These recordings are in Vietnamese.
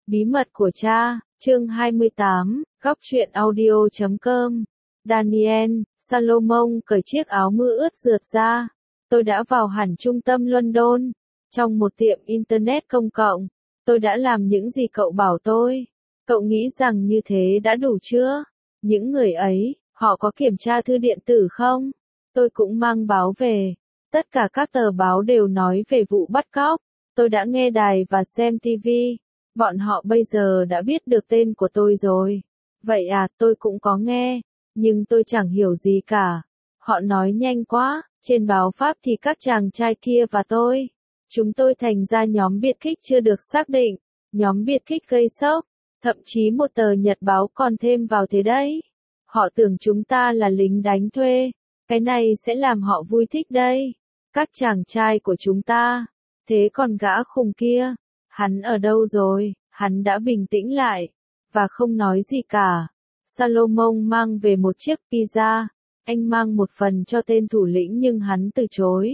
Bí mật của cha, chương 28, góc truyện audio.com. Daniel, Salomon cởi chiếc áo mưa ướt rượt ra. Tôi đã vào hẳn trung tâm London. Trong một tiệm Internet công cộng, tôi đã làm những gì cậu bảo tôi. Cậu nghĩ rằng như thế đã đủ chưa? Những người ấy, họ có kiểm tra thư điện tử không? Tôi cũng mang báo về. Tất cả các tờ báo đều nói về vụ bắt cóc. Tôi đã nghe đài và xem TV. Bọn họ bây giờ đã biết được tên của tôi rồi. Vậy à, tôi cũng có nghe. Nhưng tôi chẳng hiểu gì cả. Họ nói nhanh quá. Trên báo Pháp thì các chàng trai kia và tôi. Chúng tôi thành ra nhóm biệt kích chưa được xác định. Nhóm biệt kích gây sốc. Thậm chí một tờ nhật báo còn thêm vào thế đấy. Họ tưởng chúng ta là lính đánh thuê. Cái này sẽ làm họ vui thích đây. Các chàng trai của chúng ta. Thế còn gã khùng kia, hắn ở đâu rồi? Hắn đã bình tĩnh lại, và không nói gì cả. Salomon mang về một chiếc pizza, anh mang một phần cho tên thủ lĩnh nhưng hắn từ chối.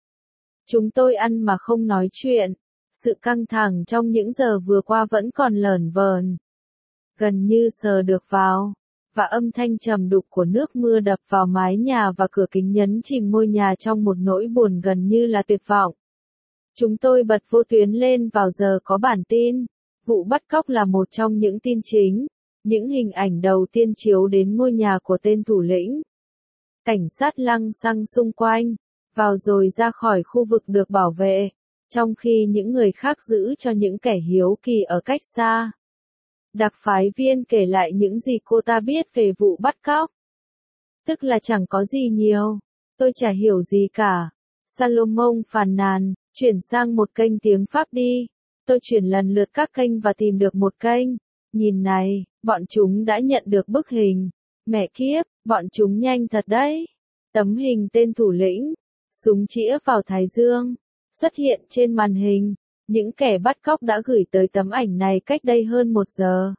Chúng tôi ăn mà không nói chuyện, sự căng thẳng trong những giờ vừa qua vẫn còn lởn vởn. Gần như sờ được vào, và âm thanh trầm đục của nước mưa đập vào mái nhà và cửa kính nhấn chìm ngôi nhà trong một nỗi buồn gần như là tuyệt vọng. Chúng tôi bật vô tuyến lên vào giờ có bản tin. Vụ bắt cóc là một trong những tin chính. Những hình ảnh đầu tiên chiếu đến ngôi nhà của tên thủ lĩnh. Cảnh sát lăng xăng xung quanh, vào rồi ra khỏi khu vực được bảo vệ, trong khi những người khác giữ cho những kẻ hiếu kỳ ở cách xa. Đặc phái viên kể lại những gì cô ta biết về vụ bắt cóc. Tức là chẳng có gì nhiều. Tôi chả hiểu gì cả. Salomon phàn nàn. Chuyển sang một kênh tiếng Pháp đi. Tôi chuyển lần lượt các kênh và tìm được một kênh. Nhìn này, bọn chúng đã nhận được bức hình. Mẹ kiếp, bọn chúng nhanh thật đấy. Tấm hình tên thủ lĩnh, súng chĩa vào thái dương, xuất hiện trên màn hình. Những kẻ bắt cóc đã gửi tới tấm ảnh này cách đây hơn 1 giờ.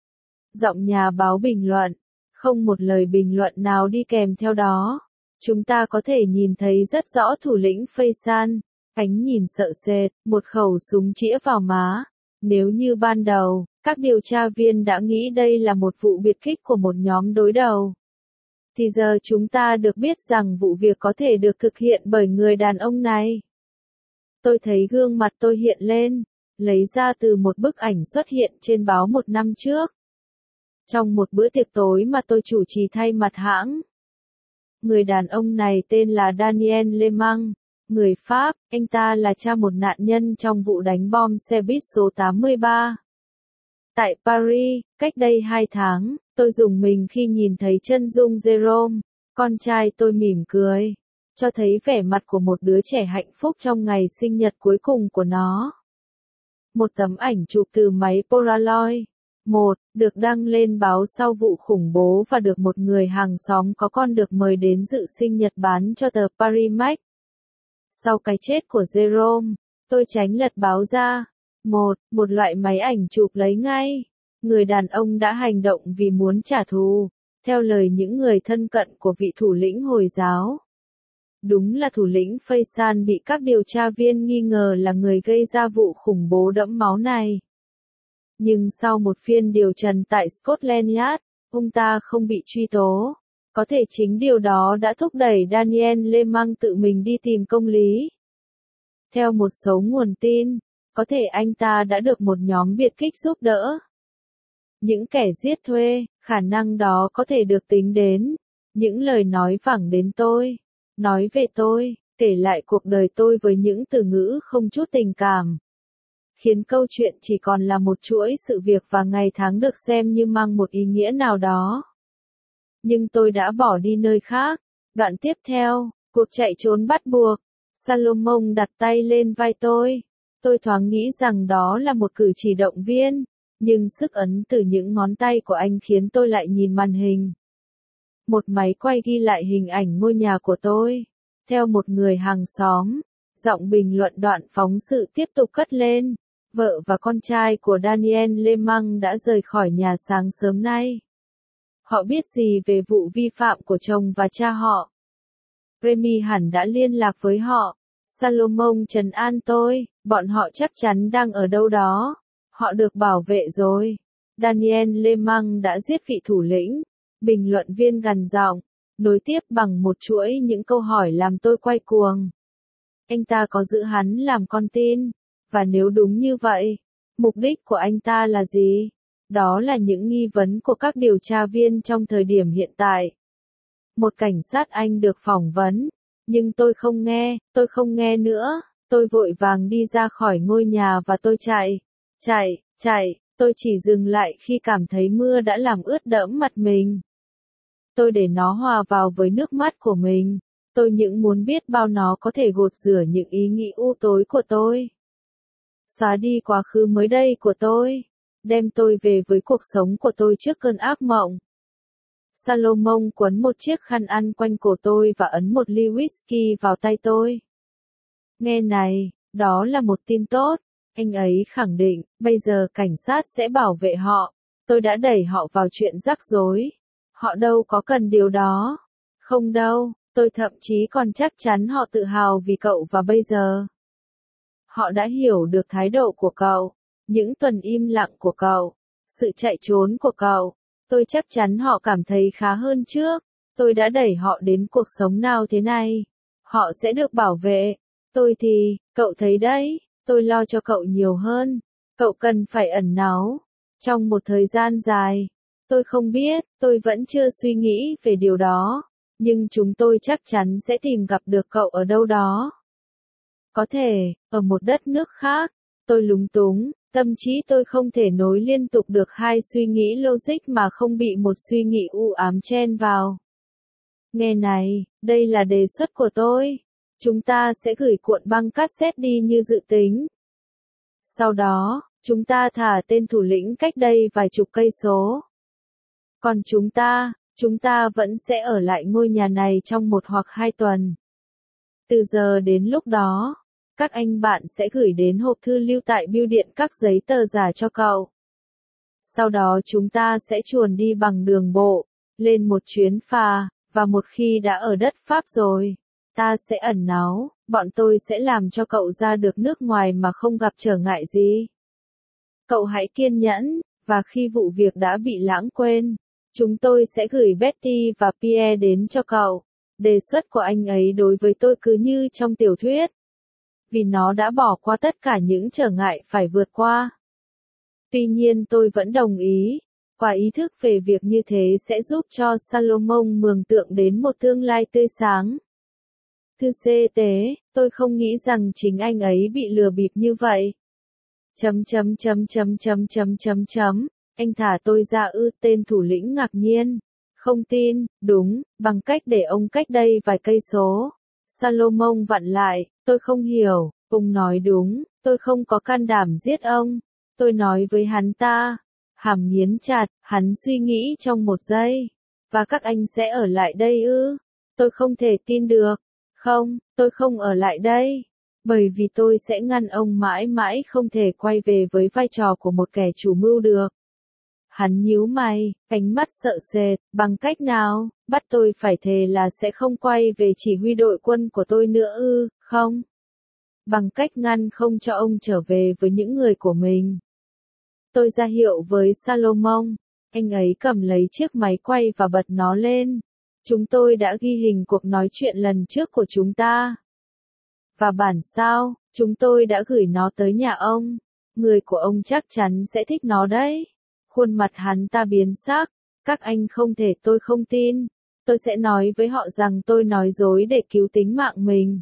Giọng nhà báo bình luận, không một lời bình luận nào đi kèm theo đó. Chúng ta có thể nhìn thấy rất rõ thủ lĩnh Faisal. Ánh nhìn sợ sệt, một khẩu súng chĩa vào má. Nếu như ban đầu, các điều tra viên đã nghĩ đây là một vụ biệt kích của một nhóm đối đầu, thì giờ chúng ta được biết rằng vụ việc có thể được thực hiện bởi người đàn ông này. Tôi thấy gương mặt tôi hiện lên, lấy ra từ một bức ảnh xuất hiện trên báo 1 năm trước. Trong một bữa tiệc tối mà tôi chủ trì thay mặt hãng. Người đàn ông này tên là Daniel Lemang. Người Pháp, anh ta là cha một nạn nhân trong vụ đánh bom xe buýt số 83. Tại Paris, cách đây 2 tháng, tôi rùng mình khi nhìn thấy chân dung Jerome, con trai tôi mỉm cười, cho thấy vẻ mặt của một đứa trẻ hạnh phúc trong ngày sinh nhật cuối cùng của nó. Một tấm ảnh chụp từ máy Polaroid. Được đăng lên báo sau vụ khủng bố và được một người hàng xóm có con được mời đến dự sinh nhật bán cho tờ Paris Match. Sau cái chết của Jerome, tôi tránh lật báo ra. Một loại máy ảnh chụp lấy ngay. Người đàn ông đã hành động vì muốn trả thù, theo lời những người thân cận của vị thủ lĩnh Hồi giáo. Đúng là thủ lĩnh Faisal bị các điều tra viên nghi ngờ là người gây ra vụ khủng bố đẫm máu này. Nhưng sau một phiên điều trần tại Scotland Yard, ông ta không bị truy tố. Có thể chính điều đó đã thúc đẩy Daniel Lemang tự mình đi tìm công lý. Theo một số nguồn tin, có thể anh ta đã được một nhóm biệt kích giúp đỡ. Những kẻ giết thuê, khả năng đó có thể được tính đến. Những lời nói phẳng đến tôi, nói về tôi, kể lại cuộc đời tôi với những từ ngữ không chút tình cảm. Khiến câu chuyện chỉ còn là một chuỗi sự việc và ngày tháng được xem như mang một ý nghĩa nào đó. Nhưng tôi đã bỏ đi nơi khác. Đoạn tiếp theo, cuộc chạy trốn bắt buộc. Salomon đặt tay lên vai tôi. Tôi thoáng nghĩ rằng đó là một cử chỉ động viên, nhưng sức ấn từ những ngón tay của anh khiến tôi lại nhìn màn hình. Một máy quay ghi lại hình ảnh ngôi nhà của tôi. Theo một người hàng xóm, giọng bình luận đoạn phóng sự tiếp tục cất lên. Vợ và con trai của Daniel Lemang đã rời khỏi nhà sáng sớm nay. Họ biết gì về vụ vi phạm của chồng và cha họ? Remy hẳn đã liên lạc với họ. Salomon trấn an tôi, bọn họ chắc chắn đang ở đâu đó. Họ được bảo vệ rồi. Daniel Lemang đã giết vị thủ lĩnh. Bình luận viên gằn giọng, nối tiếp bằng một chuỗi những câu hỏi làm tôi quay cuồng. Anh ta có giữ hắn làm con tin? Và nếu đúng như vậy, mục đích của anh ta là gì? Đó là những nghi vấn của các điều tra viên trong thời điểm hiện tại. Một cảnh sát Anh được phỏng vấn, nhưng tôi không nghe nữa. Tôi vội vàng đi ra khỏi ngôi nhà và tôi chạy. Tôi chỉ dừng lại khi cảm thấy mưa đã làm ướt đẫm mặt mình. Tôi để nó hòa vào với nước mắt của mình. Tôi những muốn biết bao nó có thể gột rửa những ý nghĩ u tối của tôi. Xóa đi quá khứ mới đây của tôi. Đem tôi về với cuộc sống của tôi trước cơn ác mộng. Salomon quấn một chiếc khăn ăn quanh cổ tôi và ấn một ly whisky vào tay tôi. Nghe này, đó là một tin tốt. Anh ấy khẳng định, bây giờ cảnh sát sẽ bảo vệ họ. Tôi đã đẩy họ vào chuyện rắc rối. Họ đâu có cần điều đó. Không đâu, tôi thậm chí còn chắc chắn họ tự hào vì cậu và bây giờ. Họ đã hiểu được thái độ của cậu, những tuần im lặng của cậu, sự chạy trốn của cậu. Tôi chắc chắn họ cảm thấy khá hơn trước. Tôi đã đẩy họ đến cuộc sống nào thế này. Họ sẽ được bảo vệ. Tôi thì, cậu thấy đấy, tôi lo cho cậu nhiều hơn. Cậu cần phải ẩn náu. Trong một thời gian dài. Tôi không biết, tôi vẫn chưa suy nghĩ về điều đó. Nhưng chúng tôi chắc chắn sẽ tìm gặp được cậu ở đâu đó. Có thể, ở một đất nước khác. Tôi lúng túng, tâm trí tôi không thể nối liên tục được hai suy nghĩ logic mà không bị một suy nghĩ u ám chen vào. Nghe này, đây là đề xuất của tôi. Chúng ta sẽ gửi cuộn băng cassette đi như dự tính. Sau đó, chúng ta thả tên thủ lĩnh cách đây vài chục cây số. Còn chúng ta vẫn sẽ ở lại ngôi nhà này trong 1 hoặc 2 tuần. Từ giờ đến lúc đó, các anh bạn sẽ gửi đến hộp thư lưu tại bưu điện các giấy tờ giả cho cậu. Sau đó chúng ta sẽ chuồn đi bằng đường bộ, lên một chuyến phà, và một khi đã ở đất Pháp rồi, ta sẽ ẩn náu, bọn tôi sẽ làm cho cậu ra được nước ngoài mà không gặp trở ngại gì. Cậu hãy kiên nhẫn, và khi vụ việc đã bị lãng quên, chúng tôi sẽ gửi Betty và Pierre đến cho cậu. Đề xuất của anh ấy đối với tôi cứ như trong tiểu thuyết. Vì nó đã bỏ qua tất cả những trở ngại phải vượt qua. Tuy nhiên tôi vẫn đồng ý. Qua ý thức về việc như thế sẽ giúp cho Salomon mường tượng đến một tương lai tươi sáng. Thư CT, tôi không nghĩ rằng chính anh ấy bị lừa bịp như vậy. Anh thả tôi ra ư? Tên thủ lĩnh ngạc nhiên. Không tin, đúng, bằng cách để ông cách đây vài cây số. Salomon vặn lại, tôi không hiểu, ông nói đúng, tôi không có can đảm giết ông. Tôi nói với hắn ta. Hàm nghiến chặt, hắn suy nghĩ trong một giây. Và các anh sẽ ở lại đây ư? Tôi không thể tin được. Không, tôi không ở lại đây. Bởi vì tôi sẽ ngăn ông mãi mãi không thể quay về với vai trò của một kẻ chủ mưu được. Hắn nhíu mày, ánh mắt sợ sệt, bằng cách nào, bắt tôi phải thề là sẽ không quay về chỉ huy đội quân của tôi nữa ư, không? Bằng cách ngăn không cho ông trở về với những người của mình. Tôi ra hiệu với Salomon, anh ấy cầm lấy chiếc máy quay và bật nó lên. Chúng tôi đã ghi hình cuộc nói chuyện lần trước của chúng ta. Và bản sao, chúng tôi đã gửi nó tới nhà ông. Người của ông chắc chắn sẽ thích nó đấy. Khuôn mặt hắn ta biến sắc. Các anh không thể, tôi không tin. Tôi sẽ nói với họ rằng tôi nói dối để cứu tính mạng mình.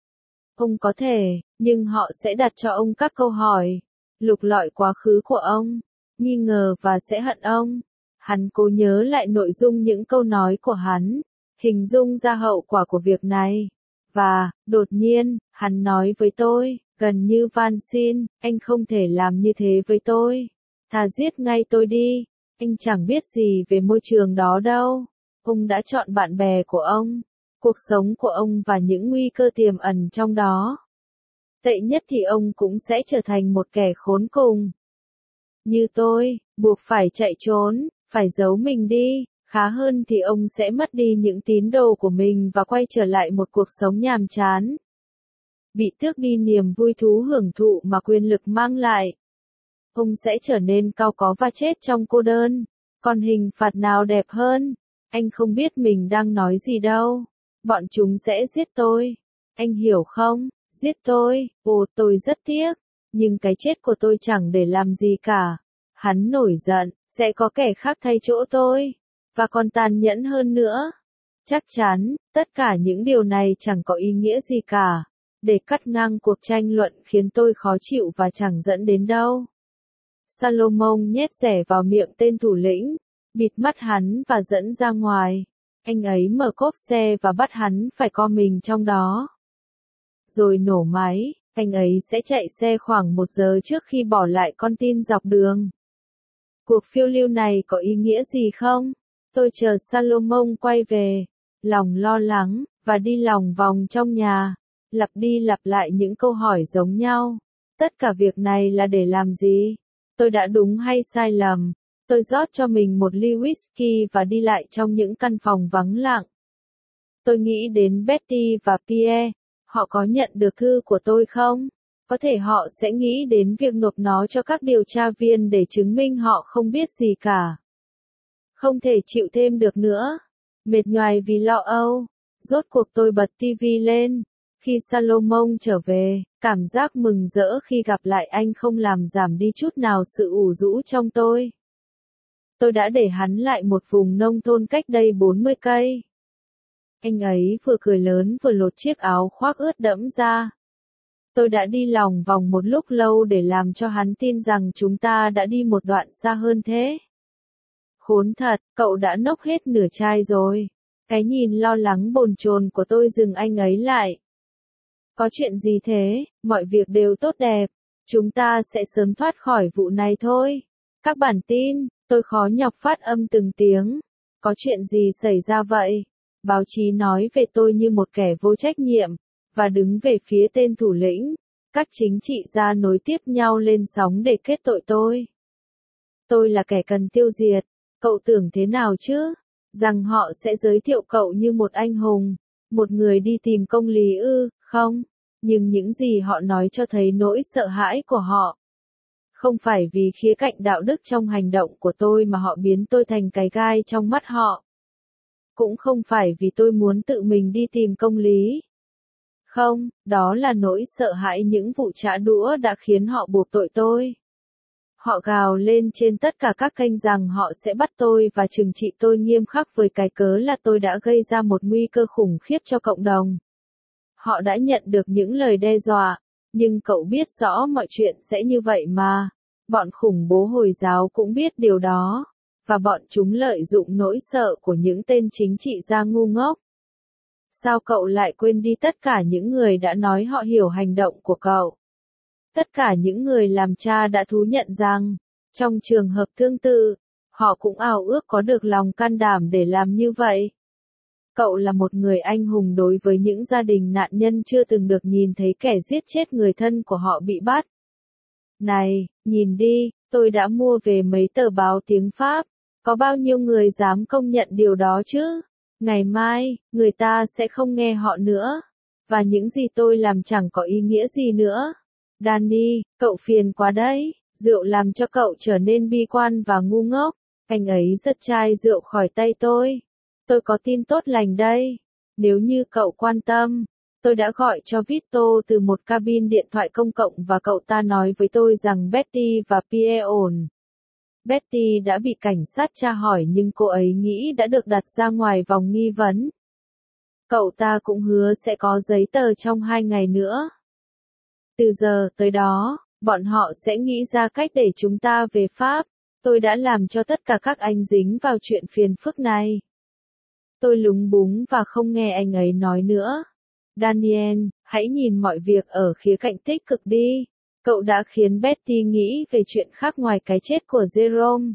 Ông có thể, nhưng họ sẽ đặt cho ông các câu hỏi. Lục lọi quá khứ của ông. Nghi ngờ và sẽ hận ông. Hắn cố nhớ lại nội dung những câu nói của hắn. Hình dung ra hậu quả của việc này. Và, đột nhiên, hắn nói với tôi, gần như van xin, anh không thể làm như thế với tôi. Thà giết ngay tôi đi. Anh chẳng biết gì về môi trường đó đâu. Ông đã chọn bạn bè của ông, cuộc sống của ông và những nguy cơ tiềm ẩn trong đó. Tệ nhất thì ông cũng sẽ trở thành một kẻ khốn cùng. Như tôi, buộc phải chạy trốn, phải giấu mình đi. Khá hơn thì ông sẽ mất đi những tín đồ của mình và quay trở lại một cuộc sống nhàm chán. Bị tước đi niềm vui thú hưởng thụ mà quyền lực mang lại. ông sẽ trở nên cao có và chết trong cô đơn. Còn hình phạt nào đẹp hơn? Anh không biết mình đang nói gì đâu. Bọn chúng sẽ giết tôi. Anh hiểu không? Giết tôi. Ồ, tôi rất tiếc. Nhưng cái chết của tôi chẳng để làm gì cả. Hắn nổi giận, sẽ có kẻ khác thay chỗ tôi. Và còn tàn nhẫn hơn nữa. Chắc chắn, tất cả những điều này chẳng có ý nghĩa gì cả. Để cắt ngang cuộc tranh luận khiến tôi khó chịu và chẳng dẫn đến đâu. Salomon nhét rẻ vào miệng tên thủ lĩnh, bịt mắt hắn và dẫn ra ngoài. Anh ấy mở cốp xe và bắt hắn phải co mình trong đó. Rồi nổ máy, anh ấy sẽ chạy xe khoảng 1 giờ trước khi bỏ lại con tin dọc đường. Cuộc phiêu lưu này có ý nghĩa gì không? Tôi chờ Salomon quay về, lòng lo lắng, và đi lòng vòng trong nhà, lặp đi lặp lại những câu hỏi giống nhau. Tất cả việc này là để làm gì? Tôi đã đúng hay sai lầm? Tôi rót cho mình một ly whisky và đi lại trong những căn phòng vắng lặng. Tôi nghĩ đến Betty và Pierre, họ có nhận được thư của tôi không? Có thể họ sẽ nghĩ đến việc nộp nó cho các điều tra viên để chứng minh họ không biết gì cả. Không thể chịu thêm được nữa. Mệt nhoài vì lo âu. Rốt cuộc tôi bật tivi lên. Khi Salomon trở về, cảm giác mừng rỡ khi gặp lại anh không làm giảm đi chút nào sự ủ rũ trong tôi. Tôi đã để hắn lại một vùng nông thôn cách đây 40 cây. Anh ấy vừa cười lớn vừa lột chiếc áo khoác ướt đẫm ra. Tôi đã đi lòng vòng một lúc lâu để làm cho hắn tin rằng chúng ta đã đi một đoạn xa hơn thế. Khốn thật, cậu đã nốc hết nửa chai rồi. Cái nhìn lo lắng bồn chồn của tôi dừng anh ấy lại. Có chuyện gì thế? Mọi việc đều tốt đẹp. Chúng ta sẽ sớm thoát khỏi vụ này thôi. Các bản tin, tôi khó nhọc phát âm từng tiếng. Có chuyện gì xảy ra vậy? Báo chí nói về tôi như một kẻ vô trách nhiệm, và đứng về phía tên thủ lĩnh. Các chính trị gia nối tiếp nhau lên sóng để kết tội tôi. Tôi là kẻ cần tiêu diệt. Cậu tưởng thế nào chứ? Rằng họ sẽ giới thiệu cậu như một anh hùng, một người đi tìm công lý ư? Không. Nhưng những gì họ nói cho thấy nỗi sợ hãi của họ. Không phải vì khía cạnh đạo đức trong hành động của tôi mà họ biến tôi thành cái gai trong mắt họ. Cũng không phải vì tôi muốn tự mình đi tìm công lý. Không, đó là nỗi sợ hãi những vụ trả đũa đã khiến họ buộc tội tôi. Họ gào lên trên tất cả các kênh rằng họ sẽ bắt tôi và trừng trị tôi nghiêm khắc với cái cớ là tôi đã gây ra một nguy cơ khủng khiếp cho cộng đồng. Họ đã nhận được những lời đe dọa, nhưng cậu biết rõ mọi chuyện sẽ như vậy mà. Bọn khủng bố Hồi giáo cũng biết điều đó, và bọn chúng lợi dụng nỗi sợ của những tên chính trị gia ngu ngốc. Sao cậu lại quên đi tất cả những người đã nói họ hiểu hành động của cậu? Tất cả những người làm cha đã thú nhận rằng, trong trường hợp tương tự, họ cũng ao ước có được lòng can đảm để làm như vậy. Cậu là một người anh hùng đối với những gia đình nạn nhân chưa từng được nhìn thấy kẻ giết chết người thân của họ bị bắt. Này, nhìn đi, tôi đã mua về mấy tờ báo tiếng Pháp. Có bao nhiêu người dám công nhận điều đó chứ? Ngày mai, người ta sẽ không nghe họ nữa. Và những gì tôi làm chẳng có ý nghĩa gì nữa. Danny, cậu phiền quá đấy. Rượu làm cho cậu trở nên bi quan và ngu ngốc. Anh ấy giật chai rượu khỏi tay tôi. Tôi có tin tốt lành đây. Nếu như cậu quan tâm, tôi đã gọi cho Vito từ một cabin điện thoại công cộng và cậu ta nói với tôi rằng Betty và Pierre ổn. Betty đã bị cảnh sát tra hỏi nhưng cô ấy nghĩ đã được đặt ra ngoài vòng nghi vấn. Cậu ta cũng hứa sẽ có giấy tờ trong 2 ngày nữa. Từ giờ tới đó, bọn họ sẽ nghĩ ra cách để chúng ta về Pháp. Tôi đã làm cho tất cả các anh dính vào chuyện phiền phức này. Tôi lúng búng và không nghe anh ấy nói nữa. Daniel, hãy nhìn mọi việc ở khía cạnh tích cực đi. Cậu đã khiến Betty nghĩ về chuyện khác ngoài cái chết của Jerome.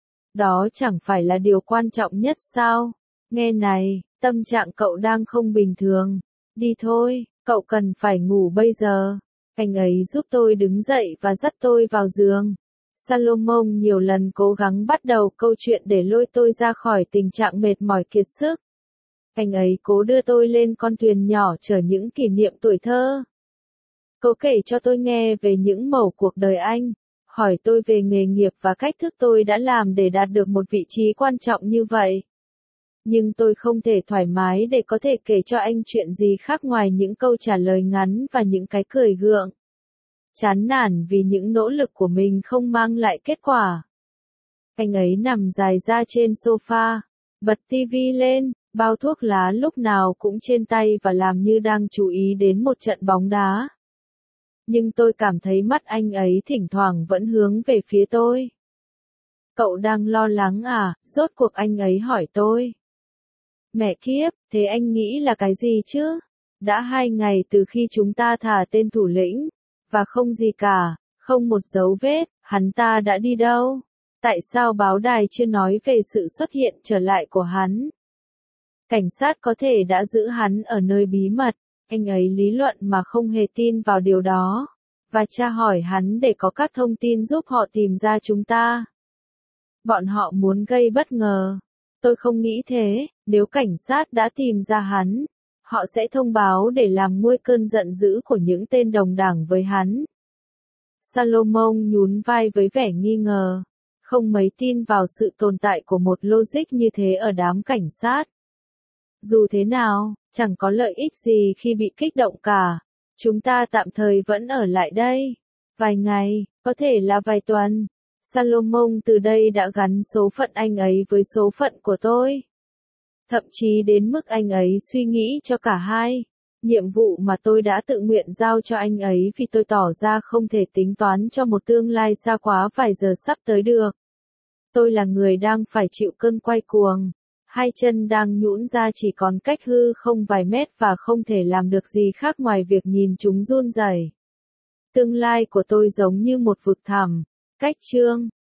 Đó chẳng phải là điều quan trọng nhất sao? Nghe này, tâm trạng cậu đang không bình thường. Đi thôi, cậu cần phải ngủ bây giờ. Anh ấy giúp tôi đứng dậy và dắt tôi vào giường. Salomon nhiều lần cố gắng bắt đầu câu chuyện để lôi tôi ra khỏi tình trạng mệt mỏi kiệt sức. Anh ấy cố đưa tôi lên con thuyền nhỏ chở những kỷ niệm tuổi thơ. Cô kể cho tôi nghe về những mẩu cuộc đời anh. hỏi tôi về nghề nghiệp và cách thức tôi đã làm để đạt được một vị trí quan trọng như vậy. Nhưng tôi không thể thoải mái để có thể kể cho anh chuyện gì khác ngoài những câu trả lời ngắn và những cái cười gượng. Chán nản vì những nỗ lực của mình không mang lại kết quả. Anh ấy nằm dài ra trên sofa, bật tivi lên, bao thuốc lá lúc nào cũng trên tay và làm như đang chú ý đến một trận bóng đá. Nhưng tôi cảm thấy mắt anh ấy thỉnh thoảng vẫn hướng về phía tôi. Cậu đang lo lắng à? Rốt cuộc anh ấy hỏi tôi. Mẹ kiếp, thế anh nghĩ là cái gì chứ? Đã 2 ngày từ khi chúng ta thả tên thủ lĩnh, và không gì cả, không một dấu vết, hắn ta đã đi đâu? Tại sao báo đài chưa nói về sự xuất hiện trở lại của hắn? Cảnh sát có thể đã giữ hắn ở nơi bí mật, anh ấy lý luận mà không hề tin vào điều đó, và tra hỏi hắn để có các thông tin giúp họ tìm ra chúng ta. Bọn họ muốn gây bất ngờ. Tôi không nghĩ thế, nếu cảnh sát đã tìm ra hắn, họ sẽ thông báo để làm nguôi cơn giận dữ của những tên đồng đảng với hắn. Salomon nhún vai với vẻ nghi ngờ, không mấy tin vào sự tồn tại của một logic như thế ở đám cảnh sát. Dù thế nào, chẳng có lợi ích gì khi bị kích động cả. Chúng ta tạm thời vẫn ở lại đây. Vài ngày, có thể là vài tuần. Salomon từ đây đã gắn số phận anh ấy với số phận của tôi. Thậm chí đến mức anh ấy suy nghĩ cho cả hai. Nhiệm vụ mà tôi đã tự nguyện giao cho anh ấy vì tôi tỏ ra không thể tính toán cho một tương lai xa quá vài giờ sắp tới được. Tôi là người đang phải chịu cơn quay cuồng. 2 chân đang nhũn ra chỉ còn cách hư không vài mét và không thể làm được gì khác ngoài việc nhìn chúng run rẩy. Tương lai của tôi giống như một vực thẳm. Cách chương